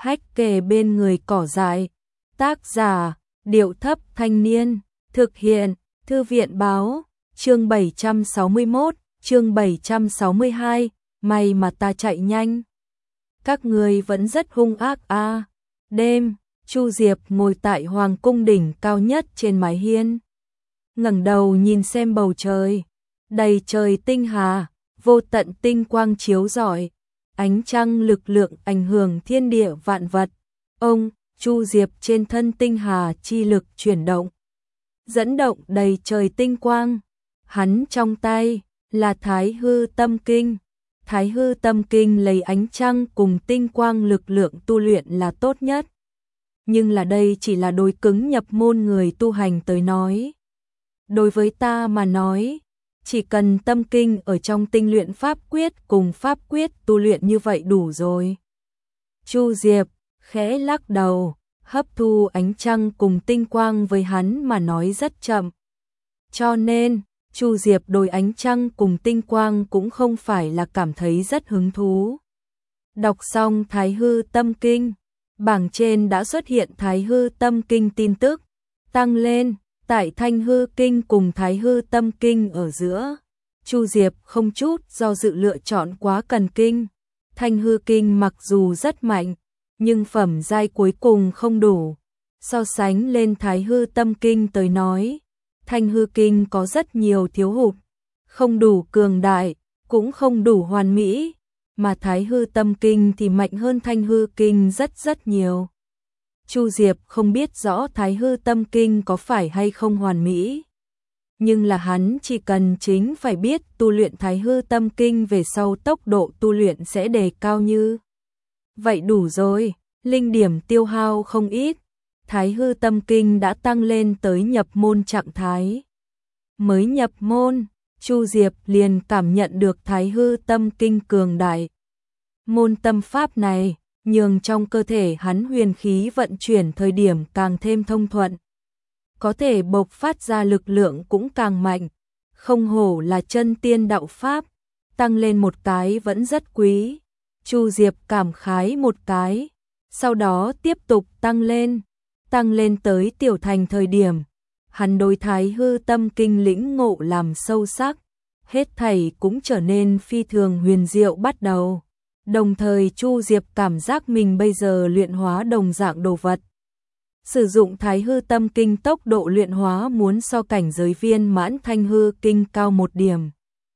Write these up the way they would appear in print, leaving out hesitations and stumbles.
Hách kề bên người cỏ dại. Tác giả, Điệu Thấp Thanh Niên. Thực hiện, Thư viện Báo. Chương 761, chương 762. May mà ta chạy nhanh. Các người vẫn rất hung ác à. Đêm, Chu Diệp ngồi tại Hoàng cung đỉnh cao nhất trên mái hiên. Ngẩng đầu nhìn xem bầu trời. Đầy trời tinh hà, vô tận tinh quang chiếu rọi. Ánh trăng lực lượng ảnh hưởng thiên địa vạn vật. Ông, Chu Diệp trên thân tinh hà chi lực chuyển động. Dẫn động đầy trời tinh quang. Hắn trong tay là Thái Hư Tâm Kinh. Thái Hư Tâm Kinh lấy ánh trăng cùng tinh quang lực lượng tu luyện là tốt nhất. Nhưng là đây chỉ là đối cứng nhập môn người tu hành tới nói. Đối với ta mà nói, chỉ cần tâm kinh ở trong tinh luyện pháp quyết cùng pháp quyết tu luyện như vậy đủ rồi. Chu Diệp khẽ lắc đầu, hấp thu ánh trăng cùng tinh quang với hắn mà nói rất chậm. Cho nên, Chu Diệp đối ánh trăng cùng tinh quang cũng không phải là cảm thấy rất hứng thú. Đọc xong Thái Hư Tâm Kinh, bảng trên đã xuất hiện Thái Hư Tâm Kinh tin tức, tăng lên, tại Thanh Hư Kinh cùng Thái Hư Tâm Kinh ở giữa. Chu Diệp không chút do dự lựa chọn Quá Cần Kinh. Thanh Hư Kinh mặc dù rất mạnh, nhưng phẩm giai cuối cùng không đủ. So sánh lên Thái Hư Tâm Kinh tới nói, Thanh Hư Kinh có rất nhiều thiếu hụt, không đủ cường đại, cũng không đủ hoàn mỹ, mà Thái Hư Tâm Kinh thì mạnh hơn Thanh Hư Kinh rất nhiều. Chu Diệp không biết rõ Thái Hư Tâm Kinh có phải hay không hoàn mỹ, nhưng là hắn chỉ cần chính phải biết tu luyện Thái Hư Tâm Kinh về sau tốc độ tu luyện sẽ đề cao như. Vậy đủ rồi, linh điểm tiêu hao không ít, Thái Hư Tâm Kinh đã tăng lên tới nhập môn trạng thái. Mới nhập môn, Chu Diệp liền cảm nhận được Thái Hư Tâm Kinh cường đại. Môn tâm pháp này nhường trong cơ thể hắn huyền khí vận chuyển thời điểm càng thêm thông thuận. Có thể bộc phát ra lực lượng cũng càng mạnh, không hổ là chân tiên đạo pháp, tăng lên một cái vẫn rất quý. Chu Diệp cảm khái một cái, sau đó tiếp tục tăng lên tới tiểu thành thời điểm. Hắn đối Thái Hư Tâm Kinh lĩnh ngộ làm sâu sắc, hết thảy cũng trở nên phi thường huyền diệu bắt đầu. Đồng thời Chu Diệp cảm giác mình bây giờ luyện hóa đồng dạng đồ vật. Sử dụng Thái Hư Tâm Kinh tốc độ luyện hóa muốn so cảnh giới viên mãn Thanh Hư Kinh cao một điểm.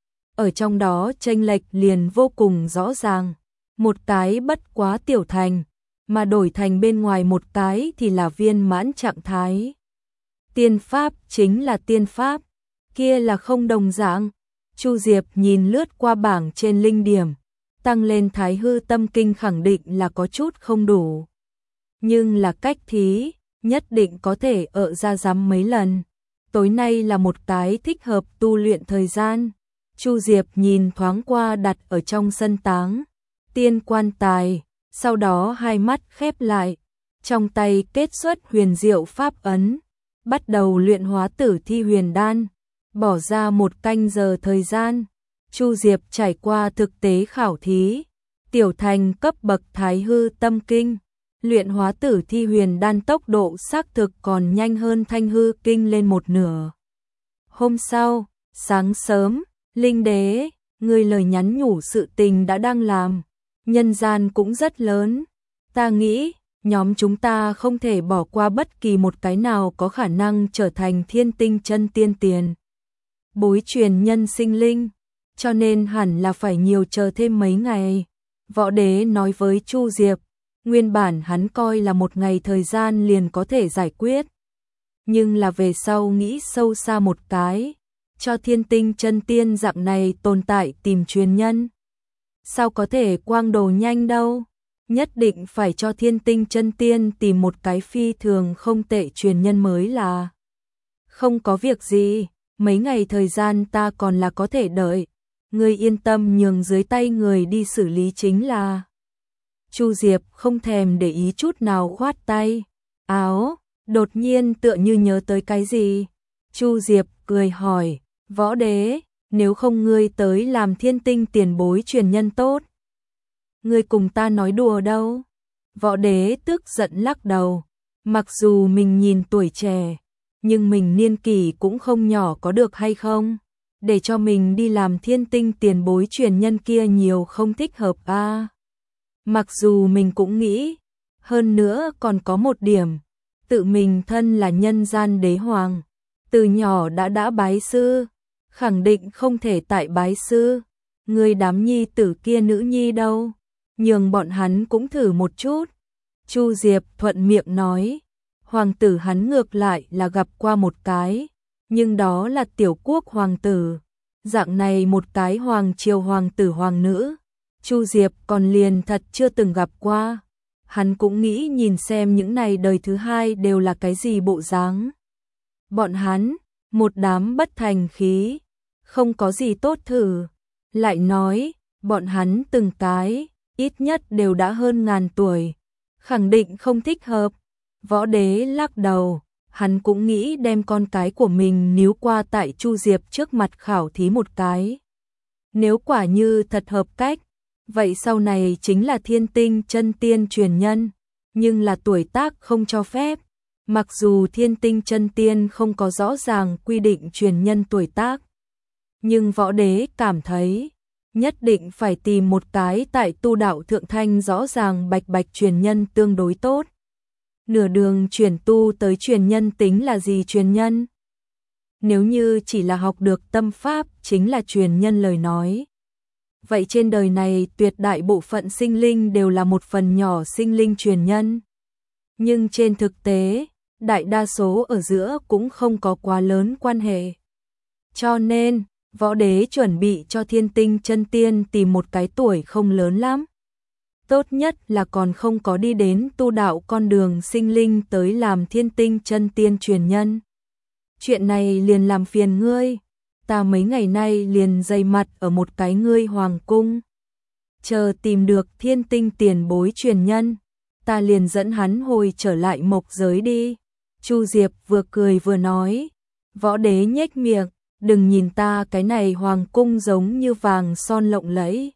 Ở trong đó chênh lệch liền vô cùng rõ ràng. Một cái bất quá tiểu thành, mà đổi thành bên ngoài một cái thì là viên mãn trạng thái. Tiên pháp chính là tiên pháp, kia là không đồng dạng. Chu Diệp nhìn lướt qua bảng trên linh điểm, tăng lên Thái Hư Tâm Kinh khẳng định là có chút không đủ. Nhưng là cách thí, nhất định có thể ợ ra dám mấy lần. Tối nay là một cái thích hợp tu luyện thời gian. Chu Diệp nhìn thoáng qua đặt ở trong sân táng tiên quan tài, sau đó hai mắt khép lại, trong tay kết xuất huyền diệu pháp ấn, bắt đầu luyện hóa Tử Thi Huyền Đan, bỏ ra 1 canh giờ thời gian. Chu Diệp trải qua thực tế khảo thí, tiểu thành cấp bậc Thái Hư Tâm Kinh, luyện hóa Tử Thi Huyền Đan tốc độ xác thực còn nhanh hơn Thanh Hư Kinh lên 1/2. Hôm sau, sáng sớm, Linh Đế, người lời nhắn nhủ sự tình đã đang làm, nhân gian cũng rất lớn. Ta nghĩ, nhóm chúng ta không thể bỏ qua bất kỳ một cái nào có khả năng trở thành thiên tinh chân tiên tiền bối truyền nhân sinh linh, cho nên hẳn là phải nhiều chờ thêm mấy ngày. Võ Đế nói với Chu Diệp, nguyên bản hắn coi là 1 ngày thời gian liền có thể giải quyết. Nhưng là về sau nghĩ sâu xa một cái, cho thiên tinh chân tiên dạng này tồn tại tìm truyền nhân. Sao có thể quang đồ nhanh đâu, nhất định phải cho thiên tinh chân tiên tìm một cái phi thường không tệ truyền nhân mới là. Không có việc gì, mấy ngày thời gian ta còn là có thể đợi, ngươi yên tâm nhường dưới tay người đi xử lý chính là. Chu Diệp không thèm để ý chút nào khoát tay áo, đột nhiên tựa như nhớ tới cái gì. Chu Diệp cười hỏi, Võ Đế, nếu không ngươi tới làm thiên tinh tiền bối truyền nhân tốt. Ngươi cùng ta nói đùa đâu? Võ đế tức giận lắc đầu. Mặc dù mình nhìn tuổi trẻ, nhưng mình niên kỷ cũng không nhỏ có được hay không? Để cho mình đi làm thiên tinh tiền bối truyền nhân kia nhiều không thích hợp a. Mặc dù mình cũng nghĩ, hơn nữa còn có một điểm, tự mình thân là nhân gian đế hoàng, từ nhỏ đã bái sư, khẳng định không thể tại bái sư, người đám nhi tử kia nữ nhi đâu, nhường bọn hắn cũng thử một chút. Chu Diệp thuận miệng nói, hoàng tử hắn ngược lại là gặp qua một cái, nhưng đó là tiểu quốc hoàng tử, dạng này một cái hoàng triều hoàng tử hoàng nữ, Chu Diệp còn liền thật chưa từng gặp qua. Hắn cũng nghĩ nhìn xem những này đời thứ hai đều là cái gì bộ dáng. Bọn hắn, một đám bất thành khí, không có gì tốt thử. Lại nói, bọn hắn từng cái, ít nhất đều đã hơn ngàn tuổi, khẳng định không thích hợp. Võ đế lắc đầu, hắn cũng nghĩ đem con cái của mình níu qua tại Chu Diệp trước mặt khảo thí một cái. Nếu quả như thật hợp cách, vậy sau này chính là thiên tinh chân tiên truyền nhân, nhưng là tuổi tác không cho phép. Mặc dù thiên tinh chân tiên không có rõ ràng quy định truyền nhân tuổi tác, nhưng võ đế cảm thấy nhất định phải tìm một cái tại tu đạo thượng thanh rõ ràng bạch bạch truyền nhân tương đối tốt. Nửa đường chuyển tu tới truyền nhân tính là gì truyền nhân? Nếu như chỉ là học được tâm pháp chính là truyền nhân lời nói. Vậy trên đời này tuyệt đại bộ phận sinh linh đều là một phần nhỏ sinh linh truyền nhân. Nhưng trên thực tế, đại đa số ở giữa cũng không có quá lớn quan hệ. Cho nên, võ đế chuẩn bị cho thiên tinh chân tiên tìm một cái tuổi không lớn lắm. Tốt nhất là còn không có đi đến tu đạo con đường sinh linh tới làm thiên tinh chân tiên truyền nhân. Chuyện này liền làm phiền ngươi. Ta mấy ngày nay liền dày mặt ở một cái ngươi hoàng cung. Chờ tìm được thiên tinh tiền bối truyền nhân, ta liền dẫn hắn hồi trở lại mộc giới đi. Chu Diệp vừa cười vừa nói. Võ đế nhếch miệng, đừng nhìn ta cái này hoàng cung giống như vàng son lộng lẫy.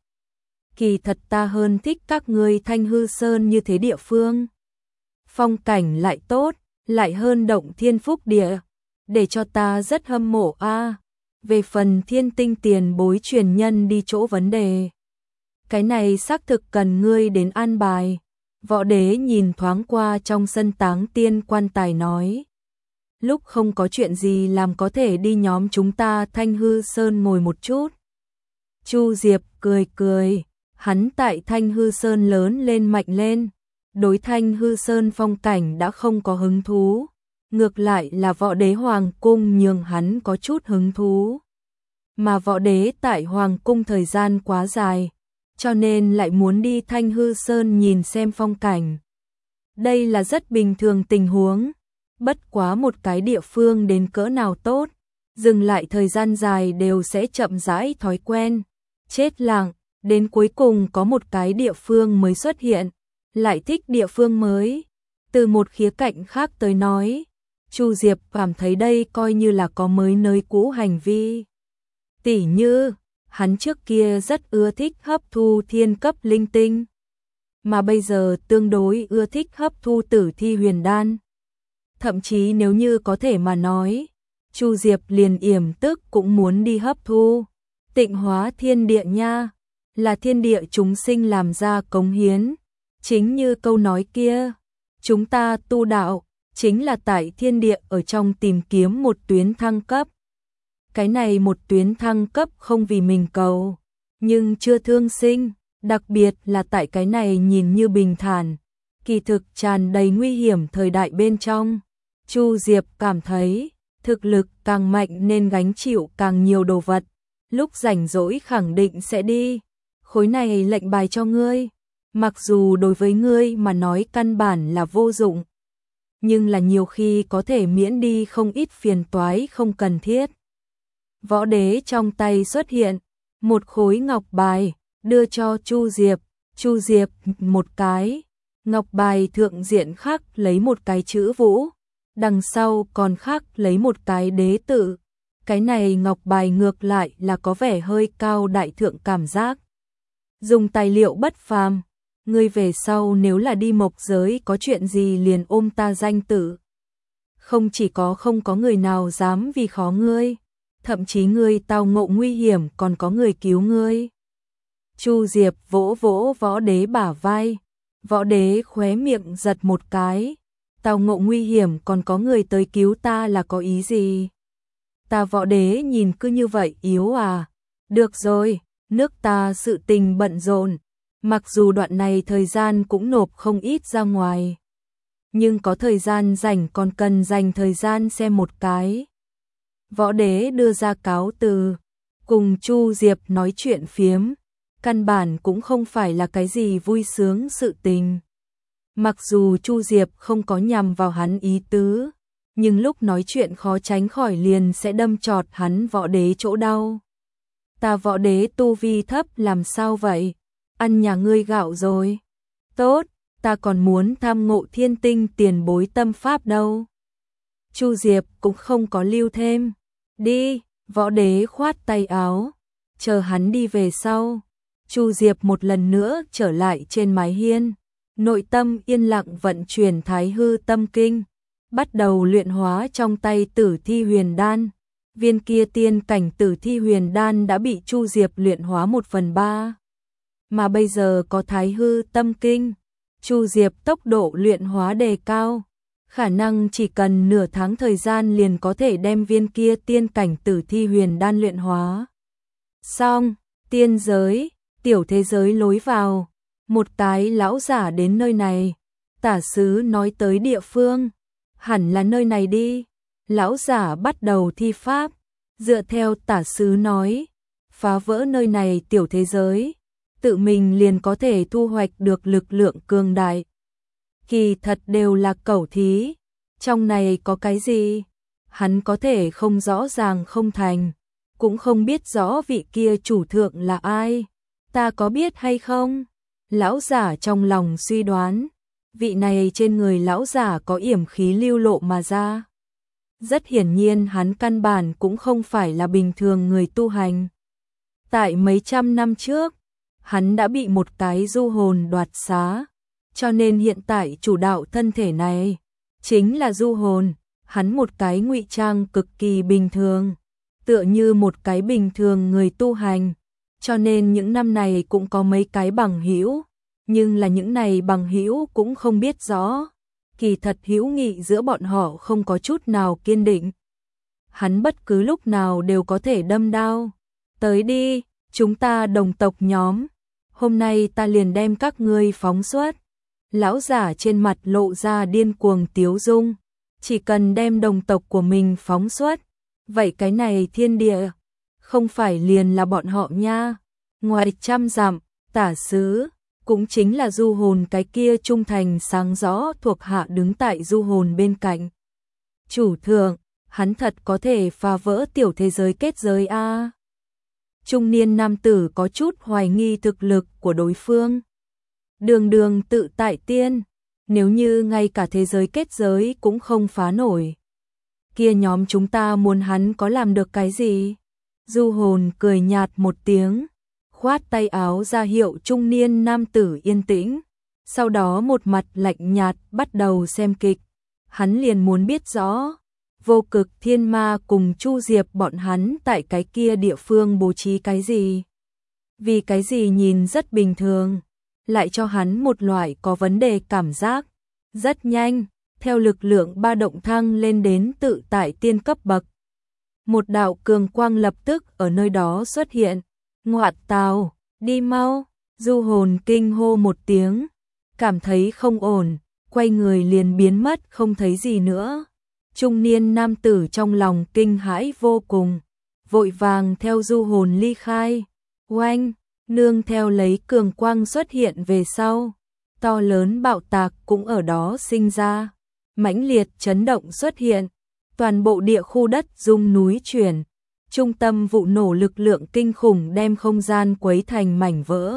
Kỳ thật ta hơn thích các ngươi Thanh Hư Sơn như thế địa phương. Phong cảnh lại tốt, lại hơn động thiên phúc địa, để cho ta rất hâm mộ a. Về phần thiên tinh tiền bối truyền nhân đi chỗ vấn đề, cái này xác thực cần ngươi đến an bài. Võ đế nhìn thoáng qua trong sân táng tiên quan tài nói. Lúc không có chuyện gì làm có thể đi nhóm chúng ta Thanh Hư Sơn ngồi một chút. Chu Diệp cười cười, hắn tại Thanh Hư Sơn lớn lên mạnh lên, đối Thanh Hư Sơn phong cảnh đã không có hứng thú, ngược lại là võ đế hoàng cung nhường hắn có chút hứng thú. Mà võ đế tại hoàng cung thời gian quá dài, cho nên lại muốn đi Thanh Hư Sơn nhìn xem phong cảnh. Đây là rất bình thường tình huống, bất quá một cái địa phương đến cỡ nào tốt, dừng lại thời gian dài đều sẽ chậm rãi thói quen, chết lặng, đến cuối cùng có một cái địa phương mới xuất hiện, lại thích địa phương mới. Từ một khía cạnh khác tới nói, Chu Diệp cảm thấy đây coi như là có mới nơi cũ hành vi. Tỉ như, hắn trước kia rất ưa thích hấp thu thiên cấp linh tinh, mà bây giờ tương đối ưa thích hấp thu tử thi huyền đan. Thậm chí nếu như có thể mà nói, Chu Diệp liền yểm tức cũng muốn đi hấp thu. Tịnh hóa thiên địa nha, là thiên địa chúng sinh làm ra cống hiến. Chính như câu nói kia, chúng ta tu đạo, chính là tại thiên địa ở trong tìm kiếm một tuyến thăng cấp. Cái này một tuyến thăng cấp không vì mình cầu, nhưng chưa thương sinh, đặc biệt là tại cái này nhìn như bình thản, kỳ thực tràn đầy nguy hiểm thời đại bên trong. Chu Diệp cảm thấy, thực lực càng mạnh nên gánh chịu càng nhiều đồ vật, lúc rảnh rỗi khẳng định sẽ đi. Khối này lệnh bài cho ngươi, mặc dù đối với ngươi mà nói căn bản là vô dụng, nhưng là nhiều khi có thể miễn đi không ít phiền toái không cần thiết. Võ đế trong tay xuất hiện một khối ngọc bài, đưa cho Chu Diệp. Chu Diệp một cái, ngọc bài thượng diện khắc lấy một cái chữ Vũ, đằng sau còn khắc lấy một cái đế tự. Cái này ngọc bài ngược lại là có vẻ hơi cao đại thượng cảm giác. Dùng tài liệu bất phàm, ngươi về sau nếu là đi mộc giới có chuyện gì liền ôm ta danh tử. Không chỉ không có người nào dám vì khó ngươi, thậm chí ngươi tao ngộ nguy hiểm còn có người cứu ngươi. Chu Diệp vỗ vỗ Võ Đế bả vai, Võ Đế khóe miệng giật một cái, tao ngộ nguy hiểm còn có người tới cứu ta là có ý gì? Ta Võ Đế nhìn cứ như vậy yếu à? Được rồi, nước ta sự tình bận rộn, mặc dù đoạn này thời gian cũng nộp không ít ra ngoài, nhưng có thời gian rảnh còn cần dành thời gian xem một cái. Võ Đế đưa ra cáo từ, cùng Chu Diệp nói chuyện phiếm, căn bản cũng không phải là cái gì vui sướng sự tình. Mặc dù Chu Diệp không có nhằm vào hắn ý tứ, nhưng lúc nói chuyện khó tránh khỏi liền sẽ đâm chọt hắn Võ Đế chỗ đau. Ta Võ Đế tu vi thấp làm sao vậy? Ăn nhà ngươi gạo rồi. Tốt, ta còn muốn tham ngộ thiên tinh tiền bối tâm pháp đâu. Chu Diệp cũng không có lưu thêm. Đi, Võ Đế khoát tay áo, chờ hắn đi về sau. Chu Diệp một lần nữa trở lại trên mái hiên, nội tâm yên lặng vận chuyển Thái Hư Tâm Kinh, bắt đầu luyện hóa trong tay Tử Thi Huyền Đan. Viên kia tiên cảnh Tử Thi Huyền Đan đã bị Chu Diệp luyện hóa 1/3, mà bây giờ có Thái Hư Tâm Kinh, Chu Diệp tốc độ luyện hóa đề cao, khả năng chỉ cần nửa tháng thời gian liền có thể đem viên kia tiên cảnh Tử Thi Huyền Đan luyện hóa. Xong, tiên giới, tiểu thế giới lối vào, một cái lão giả đến nơi này, tả sứ nói tới địa phương, hẳn là nơi này đi. Lão giả bắt đầu thi pháp, dựa theo tả sứ nói, phá vỡ nơi này tiểu thế giới, tự mình liền có thể thu hoạch được lực lượng cường đại. Kỳ thật đều là cẩu thí, trong này có cái gì? Hắn có thể không rõ ràng không thành, cũng không biết rõ vị kia chủ thượng là ai, ta có biết hay không? Lão giả trong lòng suy đoán, vị này trên người lão giả có yểm khí lưu lộ mà ra. Rất hiển nhiên hắn căn bản cũng không phải là bình thường người tu hành. Tại mấy trăm năm trước, hắn đã bị một cái du hồn đoạt xá, cho nên hiện tại chủ đạo thân thể này chính là du hồn. Hắn một cái ngụy trang cực kỳ bình thường, tựa như một cái bình thường người tu hành, cho nên những năm này cũng có mấy cái bằng hữu, nhưng là những này bằng hữu cũng không biết rõ. Kỳ thật hữu nghị giữa bọn họ không có chút nào kiên định. Hắn bất cứ lúc nào đều có thể đâm đao. Tới đi, chúng ta đồng tộc nhóm. Hôm nay ta liền đem các ngươi phóng xuất. Lão giả trên mặt lộ ra điên cuồng tiếu dung. Chỉ cần đem đồng tộc của mình phóng xuất, vậy cái này thiên địa, không phải liền là bọn họ nha. Ngoài 100 dặm, tả sứ, cũng chính là du hồn cái kia trung thành sáng rõ thuộc hạ đứng tại du hồn bên cạnh. Chủ thượng, hắn thật có thể phá vỡ tiểu thế giới kết giới a. Trung niên nam tử có chút hoài nghi thực lực của đối phương. Đường đường tự tại tiên, nếu như ngay cả thế giới kết giới cũng không phá nổi, kia nhóm chúng ta muốn hắn có làm được cái gì? Du hồn cười nhạt một tiếng, khoát tay áo ra hiệu trung niên nam tử yên tĩnh, sau đó một mặt lạnh nhạt bắt đầu xem kịch. Hắn liền muốn biết rõ, Vô Cực Thiên Ma cùng Chu Diệp bọn hắn tại cái kia địa phương bố trí cái gì? Vì cái gì nhìn rất bình thường, lại cho hắn một loại có vấn đề cảm giác. Rất nhanh, theo lực lượng ba động thăng lên đến tự tại tiên cấp bậc. Một đạo cường quang lập tức ở nơi đó xuất hiện. Ngoạt tào, đi mau, du hồn kinh hô một tiếng, cảm thấy không ổn, quay người liền biến mất không thấy gì nữa. Trung niên nam tử trong lòng kinh hãi vô cùng, vội vàng theo du hồn ly khai. Oanh, nương theo lấy cường quang xuất hiện về sau, to lớn bạo tạc cũng ở đó sinh ra, mãnh liệt chấn động xuất hiện, toàn bộ địa khu đất rung núi chuyển. Trung tâm vụ nổ lực lượng kinh khủng đem không gian quấy thành mảnh vỡ,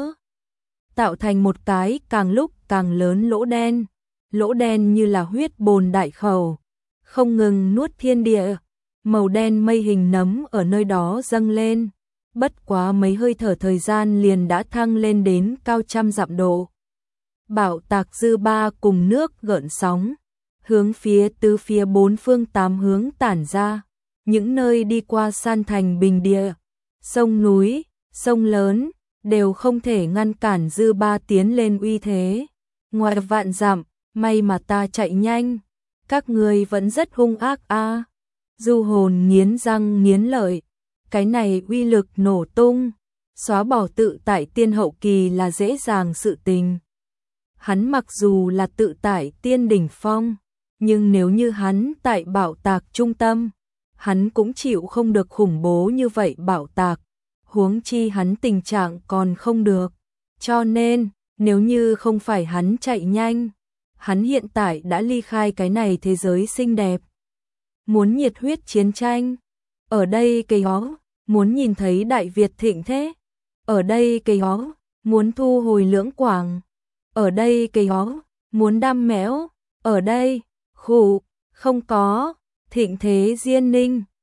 tạo thành một cái càng lúc càng lớn lỗ đen như là huyết bồn đại khẩu, không ngừng nuốt thiên địa. Màu đen mây hình nấm ở nơi đó dâng lên, bất quá mấy hơi thở thời gian liền đã thăng lên đến cao trăm dặm độ. bạo tạc dư ba cùng nước gợn sóng, hướng phía tứ phía bốn phương tám hướng tản ra, những nơi đi qua san thành bình địa, sông núi, sông lớn, đều không thể ngăn cản dư ba tiến lên uy thế. Ngoài vạn dặm, may mà ta chạy nhanh, các ngươi vẫn rất hung ác a. Du Hồn nghiến răng nghiến lợi, cái này uy lực nổ tung, xóa bỏ tự tại tiên hậu kỳ là dễ dàng sự tình. Hắn mặc dù là tự tại tiên đỉnh phong, nhưng nếu như hắn tại bạo tạc trung tâm, hắn cũng chịu không được khủng bố như vậy bạo tạc, huống chi hắn tình trạng còn không được. Cho nên, nếu như không phải hắn chạy nhanh, hắn hiện tại đã ly khai cái này thế giới xinh đẹp. Muốn nhiệt huyết chiến tranh, ở đây cây hó, muốn nhìn thấy Đại Việt thịnh thế, ở đây cây hó, muốn thu hồi Lưỡng Quảng, ở đây cây hó, muốn đam mẽo, ở đây, khụ, không có, thịnh thế Diên Ninh,